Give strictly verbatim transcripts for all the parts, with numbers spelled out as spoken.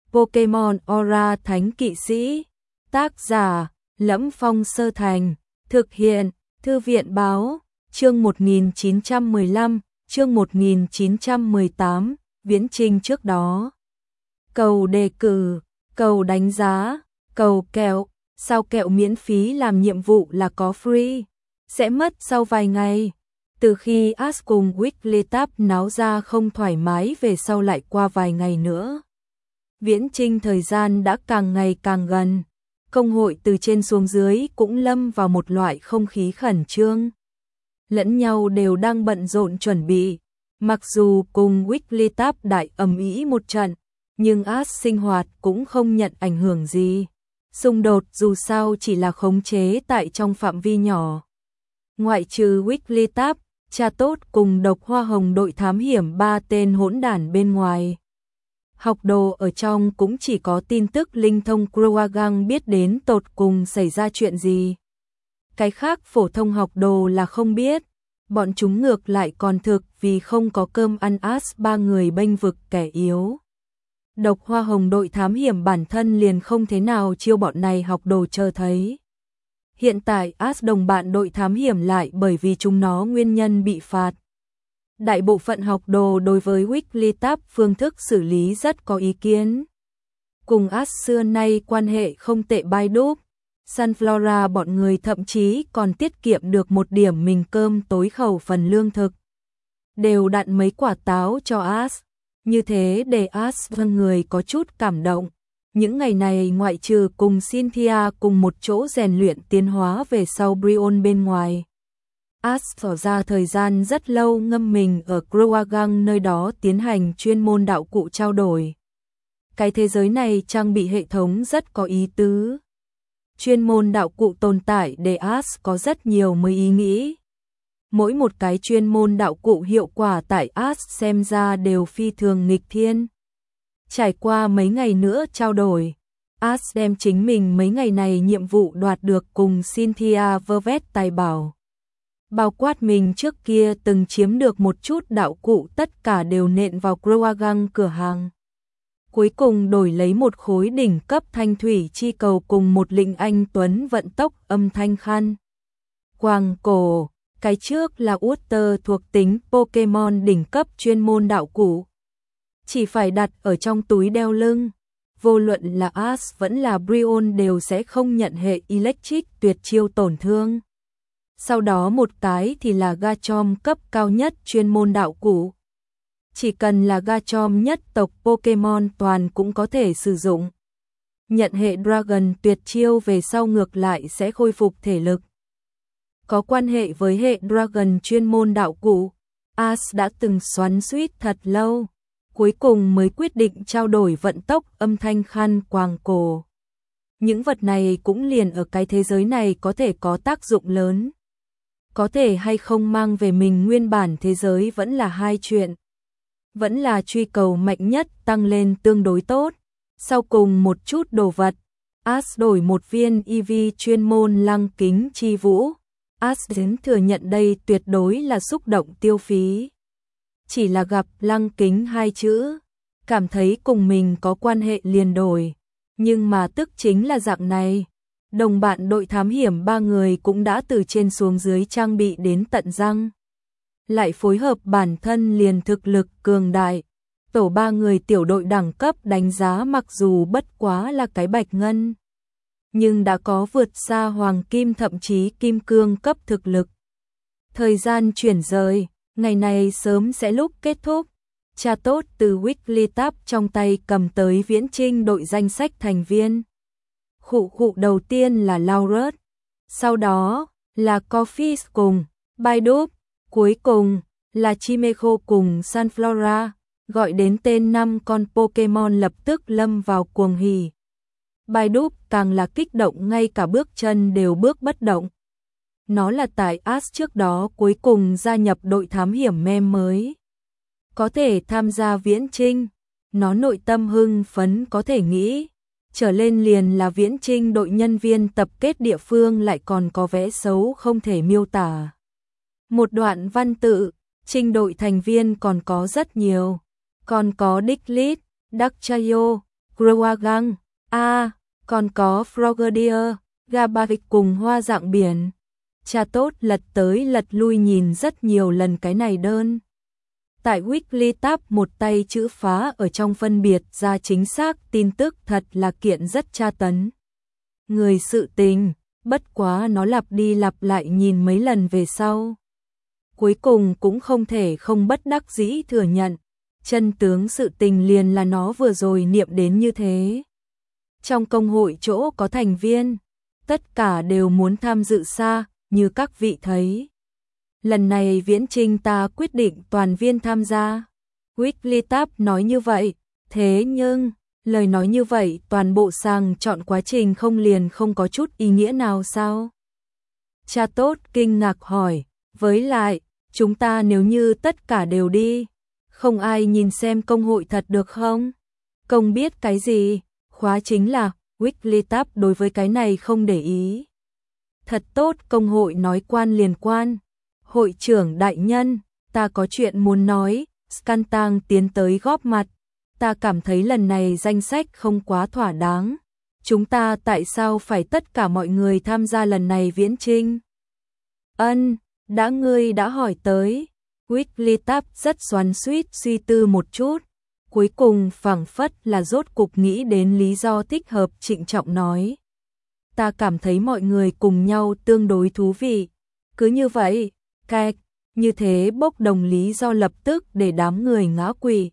Pokemon Aura Thánh Kỵ Sĩ. Tác giả: Lẫm Phong Sơ Thành. Thực hiện: Thư viện báo. Chương một nghìn chín trăm mười lăm, chương một nghìn chín trăm mười tám, viễn trình trước đó. Cầu đề cử, cầu đánh giá, cầu kẹo, sao kẹo miễn phí làm nhiệm vụ là có free, sẽ mất sau vài ngày. Từ khi Ash cùng Weekly Tab náo ra không thoải mái về sau lại qua vài ngày nữa. Viễn trình thời gian đã càng ngày càng gần, công hội từ trên xuống dưới cũng lâm vào một loại không khí khẩn trương. Lẫn nhau đều đang bận rộn chuẩn bị, mặc dù cùng Weekly Tab đại ầm ĩ một trận, nhưng Ash sinh hoạt cũng không nhận ảnh hưởng gì. Xung đột dù sao chỉ là khống chế tại trong phạm vi nhỏ. Ngoại trừ Weekly Tab, Cha Tốt cùng Độc Hoa Hồng đội thám hiểm ba tên hỗn đản bên ngoài. Học đồ ở trong cũng chỉ có tin tức linh thông Croagang biết đến tột cùng xảy ra chuyện gì. Cái khác phổ thông học đồ là không biết, bọn chúng ngược lại còn thực vì không có cơm ăn Ash ba người bênh vực kẻ yếu. Độc Hoa Hồng đội thám hiểm bản thân liền không thế nào chiêu bọn này học đồ chờ thấy. Hiện tại Ash đồng bạn đội thám hiểm lại bởi vì chúng nó nguyên nhân bị phạt. Đại bộ phận học đồ đối với Weekly Tab phương thức xử lý rất có ý kiến. Cùng Ash xưa nay quan hệ không tệ Baidup, Sunflora bọn người thậm chí còn tiết kiệm được một điểm mình cơm tối khẩu phần lương thực. Đều đặn mấy quả táo cho Ash, như thế để Ash và người có chút cảm động. Những ngày này ngoại trừ cùng Cynthia cùng một chỗ rèn luyện tiến hóa về sau Brion bên ngoài. Ash tỏ ra thời gian rất lâu ngâm mình ở Croagang, nơi đó tiến hành chuyên môn đạo cụ trao đổi. Cái thế giới này trang bị hệ thống rất có ý tứ. Chuyên môn đạo cụ tồn tại để Ash có rất nhiều mới ý nghĩ. Mỗi một cái chuyên môn đạo cụ hiệu quả tại Ash xem ra đều phi thường nghịch thiên. Trải qua mấy ngày nữa trao đổi, Ash đem chính mình mấy ngày này nhiệm vụ đoạt được cùng Cynthia vơ vét tài bảo. Bao quát mình trước kia từng chiếm được một chút đạo cụ tất cả đều nện vào Croagang cửa hàng. Cuối cùng đổi lấy một khối đỉnh cấp thanh thủy chi cầu cùng một lệnh anh tuấn vận tốc âm thanh khăn quàng cổ. Cái trước là Water thuộc tính Pokemon đỉnh cấp chuyên môn đạo cụ. Chỉ phải đặt ở trong túi đeo lưng. Vô luận là Ash vẫn là Brion đều sẽ không nhận hệ Electric tuyệt chiêu tổn thương. Sau đó một cái thì là Garchomp cấp cao nhất chuyên môn đạo cụ. Chỉ cần là Garchomp nhất tộc Pokemon toàn cũng có thể sử dụng. Nhận hệ Dragon tuyệt chiêu về sau ngược lại sẽ khôi phục thể lực. Có quan hệ với hệ Dragon chuyên môn đạo cụ, Ash đã từng xoắn xuýt thật lâu, cuối cùng mới quyết định trao đổi vận tốc âm thanh khăn quàng cổ. Những vật này cũng liền ở cái thế giới này có thể có tác dụng lớn. Có thể hay không mang về mình nguyên bản thế giới vẫn là hai chuyện. Vẫn là truy cầu mạnh nhất tăng lên tương đối tốt. Sau cùng một chút đồ vật, Ash đổi một viên e vê chuyên môn lăng kính chi vũ. Ash đến thừa nhận đây tuyệt đối là xúc động tiêu phí. Chỉ là gặp lăng kính hai chữ, cảm thấy cùng mình có quan hệ liền đổi. Nhưng mà tức chính là dạng này. Đồng bạn đội thám hiểm ba người cũng đã từ trên xuống dưới trang bị đến tận răng. Lại phối hợp bản thân liền thực lực cường đại. Tổ ba người tiểu đội đẳng cấp đánh giá mặc dù bất quá là cái bạch ngân, nhưng đã có vượt xa hoàng kim thậm chí kim cương cấp thực lực. Thời gian chuyển rời, ngày này sớm sẽ lúc kết thúc. Cha Tốt từ Weekly Tab trong tay cầm tới viễn trinh đội danh sách thành viên. Khụ khụ đầu tiên là Laurus, sau đó là Coffee cùng Baidup, cuối cùng là Chimecho cùng Sunflora, gọi đến tên năm con Pokemon lập tức lâm vào cuồng hỉ. Baidup càng là kích động ngay cả bước chân đều bước bất động. Nó là tại Ash trước đó cuối cùng gia nhập đội thám hiểm mem mới. Có thể tham gia viễn trinh, nó nội tâm hưng phấn có thể nghĩ. Trở lên liền là viễn trinh đội nhân viên tập kết địa phương lại còn có vẽ xấu không thể miêu tả. Một đoạn văn tự, trinh đội thành viên còn có rất nhiều. Còn có Diglett, Darkchayo, Croagang, a, còn có Frogadier, Gabarik cùng hoa dạng biển. Cha tốt lật tới lật lui nhìn rất nhiều lần cái này đơn. Tại Weekly Tab một tay chữ phá ở trong phân biệt ra chính xác tin tức thật là kiện rất tra tấn. Người sự tình, bất quá nó lặp đi lặp lại nhìn mấy lần về sau. Cuối cùng cũng không thể không bất đắc dĩ thừa nhận, chân tướng sự tình liền là nó vừa rồi niệm đến như thế. Trong công hội chỗ có thành viên, tất cả đều muốn tham dự xa, như các vị thấy. Lần này viễn trinh ta quyết định toàn viên tham gia. Weekly Tab nói như vậy, thế nhưng, lời nói như vậy toàn bộ sàng chọn quá trình không liền không có chút ý nghĩa nào sao? Cha tốt kinh ngạc hỏi, với lại, chúng ta nếu như tất cả đều đi, không ai nhìn xem công hội thật được không? Công biết cái gì? Khóa chính là, Weekly Tab đối với cái này không để ý. Thật tốt, công hội nói quan liền quan. Hội trưởng đại nhân, ta có chuyện muốn nói. Skantang tiến tới góp mặt. Ta cảm thấy lần này danh sách không quá thỏa đáng. Chúng ta tại sao phải tất cả mọi người tham gia lần này viễn trinh? Ân, đã ngươi đã hỏi tới. Weekly Tab rất xoắn xuýt suy tư một chút. Cuối cùng phảng phất là rốt cục nghĩ đến lý do thích hợp, trịnh trọng nói. Ta cảm thấy mọi người cùng nhau tương đối thú vị. Cứ như vậy, cạch, như thế bốc đồng lý do lập tức để đám người ngã quỵ.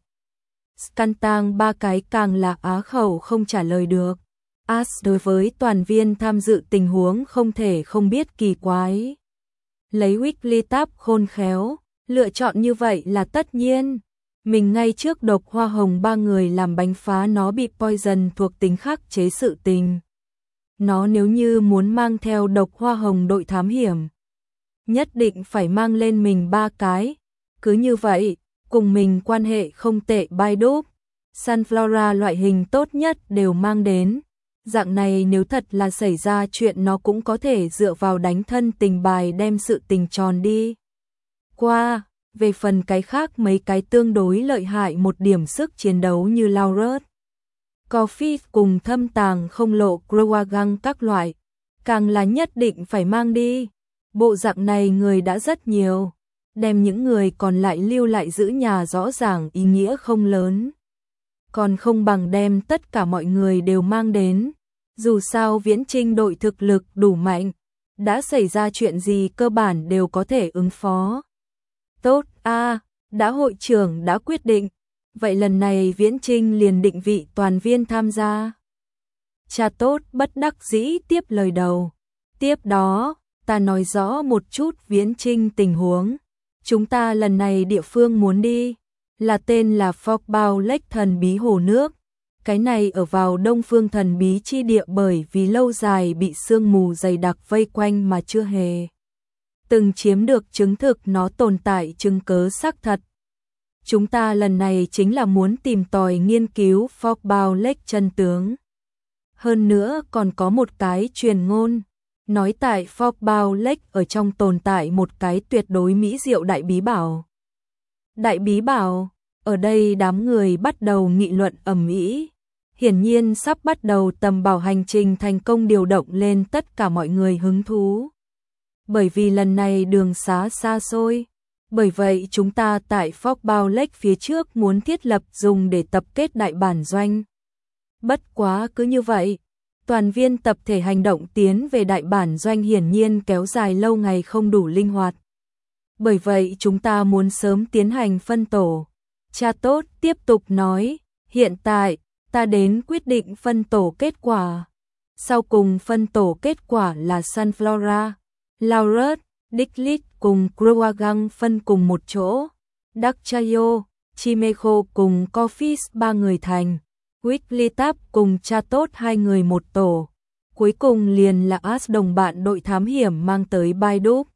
Skantang ba cái càng là á khẩu không trả lời được. As đối với toàn viên tham dự tình huống không thể không biết kỳ quái. Lấy Weekly Tab khôn khéo, lựa chọn như vậy là tất nhiên. Mình ngay trước độc hoa hồng ba người làm bánh phá nó bị poison thuộc tính khắc chế sự tình. Nó nếu như muốn mang theo độc hoa hồng đội thám hiểm, nhất định phải mang lên mình ba cái. Cứ như vậy, cùng mình quan hệ không tệ Baidup, Sunflora loại hình tốt nhất đều mang đến. Dạng này nếu thật là xảy ra chuyện nó cũng có thể dựa vào đánh thân tình bài đem sự tình tròn đi. Qua, về phần cái khác mấy cái tương đối lợi hại một điểm sức chiến đấu như Laurus, Coffee cùng thâm tàng không lộ Croagang các loại, càng là nhất định phải mang đi. Bộ dạng này người đã rất nhiều, đem những người còn lại lưu lại giữ nhà rõ ràng ý nghĩa không lớn. Còn không bằng đem tất cả mọi người đều mang đến, dù sao viễn trinh đội thực lực đủ mạnh, đã xảy ra chuyện gì cơ bản đều có thể ứng phó. Tốt, a, à, đã hội trưởng đã quyết định, vậy lần này viễn trinh liền định vị toàn viên tham gia. Cha tốt bất đắc dĩ tiếp lời đầu. Tiếp đó, ta nói rõ một chút viễn trinh tình huống. Chúng ta lần này địa phương muốn đi, là tên là Fogbao Lake thần bí hồ nước. Cái này ở vào đông phương thần bí chi địa bởi vì lâu dài bị sương mù dày đặc vây quanh mà chưa hề từng chiếm được chứng thực nó tồn tại chứng cớ xác thật. Chúng ta lần này chính là muốn tìm tòi nghiên cứu Fogbao Lake chân tướng. Hơn nữa còn có một cái truyền ngôn, nói tại Fogbao Lake ở trong tồn tại một cái tuyệt đối mỹ diệu đại bí bảo. Đại bí bảo, ở đây đám người bắt đầu nghị luận ầm ĩ. Hiển nhiên sắp bắt đầu tầm bảo hành trình thành công điều động lên tất cả mọi người hứng thú. Bởi vì lần này đường xá xa xôi, bởi vậy chúng ta tại Fogbao Lake phía trước muốn thiết lập dùng để tập kết đại bản doanh. Bất quá cứ như vậy, toàn viên tập thể hành động tiến về đại bản doanh hiển nhiên kéo dài lâu ngày không đủ linh hoạt. Bởi vậy chúng ta muốn sớm tiến hành phân tổ. Cha tốt tiếp tục nói, hiện tại, ta đến quyết định phân tổ kết quả. Sau cùng phân tổ kết quả là Sunflora, Laurus, Diglett cùng Croagang phân cùng một chỗ. Dakchayo, Chimecho cùng Coffee ba người thành. Weekly Tab cùng cha tốt hai người một tổ. Cuối cùng liền là As đồng bạn đội thám hiểm mang tới Baidup.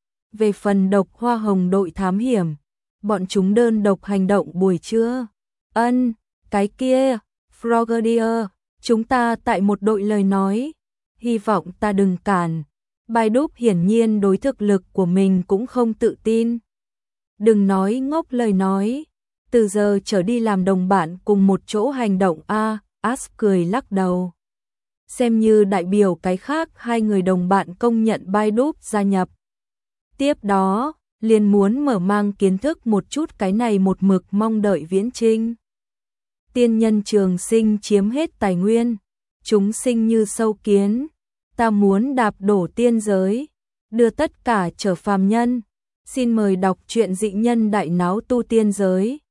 Về phần độc hoa hồng đội thám hiểm, bọn chúng đơn độc hành động buổi trưa. Ân, cái kia, Frogadier, chúng ta tại một đội lời nói. Hy vọng ta đừng cản. Baidup hiển nhiên đối thực lực của mình cũng không tự tin. Đừng nói ngốc lời nói. Từ giờ trở đi làm đồng bạn cùng một chỗ hành động a. As cười lắc đầu. Xem như đại biểu cái khác hai người đồng bạn công nhận Baidu gia nhập. Tiếp đó, liền muốn mở mang kiến thức một chút cái này một mực mong đợi viễn trinh. Tiên nhân trường sinh chiếm hết tài nguyên, chúng sinh như sâu kiến, ta muốn đạp đổ tiên giới, đưa tất cả trở phàm nhân. Xin mời đọc truyện Dị Nhân Đại Náo Tu Tiên Giới.